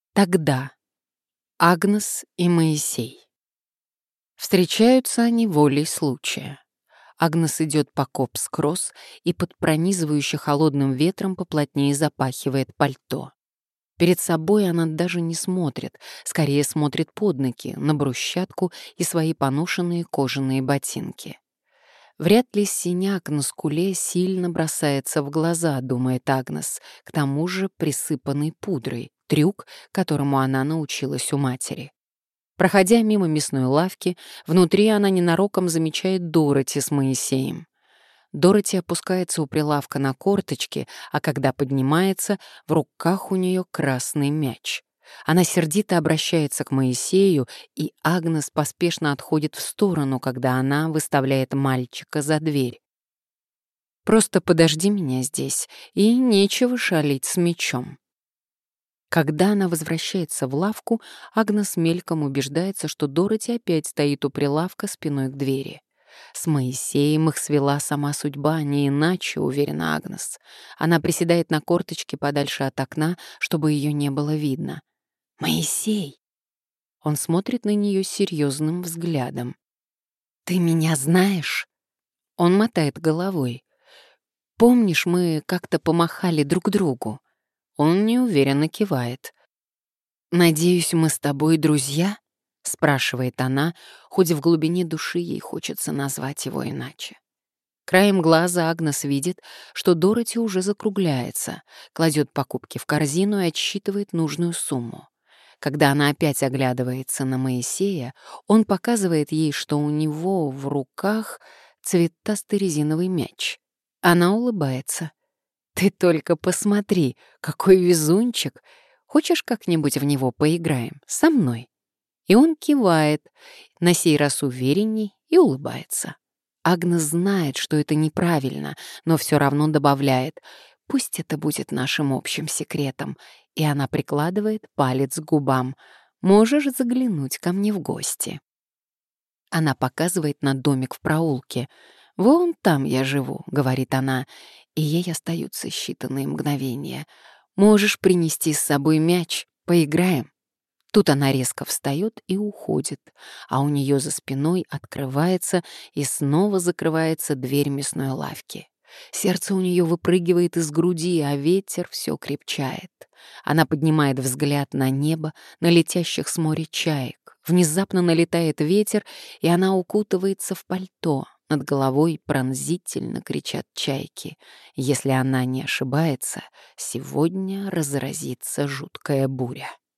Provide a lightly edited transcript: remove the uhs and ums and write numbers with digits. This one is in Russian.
Тогда Агнес и Моисей. Встречаются они волей случая. Агнес идет по Копс-Кросс и под пронизывающе холодным ветром поплотнее запахивает пальто. Перед собой она даже не смотрит, скорее смотрит под ноги, на брусчатку и свои поношенные кожаные ботинки. Вряд ли синяк на скуле сильно бросается в глаза, думает Агнес, к тому же присыпанный пудрой, трюк, которому она научилась у матери. Проходя мимо мясной лавки, внутри она ненароком замечает Дороти с Моисеем. Дороти опускается у прилавка на корточки, а когда поднимается, в руках у нее красный мяч. Она сердито обращается к Моисею, и Агнес поспешно отходит в сторону, когда она выставляет мальчика за дверь. «Просто подожди меня здесь, и нечего шалить с мячом». Когда она возвращается в лавку, Агнес мельком убеждается, что Дороти опять стоит у прилавка спиной к двери. С Моисеем их свела сама судьба, не иначе, уверена Агнес. Она приседает на корточке подальше от окна, чтобы ее не было видно. «Моисей!» Он смотрит на нее серьезным взглядом. «Ты меня знаешь?» Он мотает головой. «Помнишь, мы как-то помахали друг другу?» Он неуверенно кивает. «Надеюсь, мы с тобой друзья?» — спрашивает она, хоть в глубине души ей хочется назвать его иначе. Краем глаза Агнес видит, что Дороти уже закругляется, кладет покупки в корзину и отсчитывает нужную сумму. Когда она опять оглядывается на Моисея, он показывает ей, что у него в руках цветастый резиновый мяч. Она улыбается. «Ты только посмотри, какой везунчик! Хочешь, как-нибудь в него поиграем? Со мной?» И он кивает, на сей раз уверенней, и улыбается. Агнес знает, что это неправильно, но все равно добавляет: «Пусть это будет нашим общим секретом», и она прикладывает палец к губам. «Можешь заглянуть ко мне в гости». Она показывает на домик в проулке. «Вон там я живу», — говорит она, и ей остаются считанные мгновения. «Можешь принести с собой мяч, поиграем». Тут она резко встает и уходит, а у нее за спиной открывается и снова закрывается дверь мясной лавки. Сердце у нее выпрыгивает из груди, а ветер все крепчает. Она поднимает взгляд на небо, на летящих с моря чаек. Внезапно налетает ветер, и она укутывается в пальто. Над головой пронзительно кричат чайки. Если она не ошибается, сегодня разразится жуткая буря.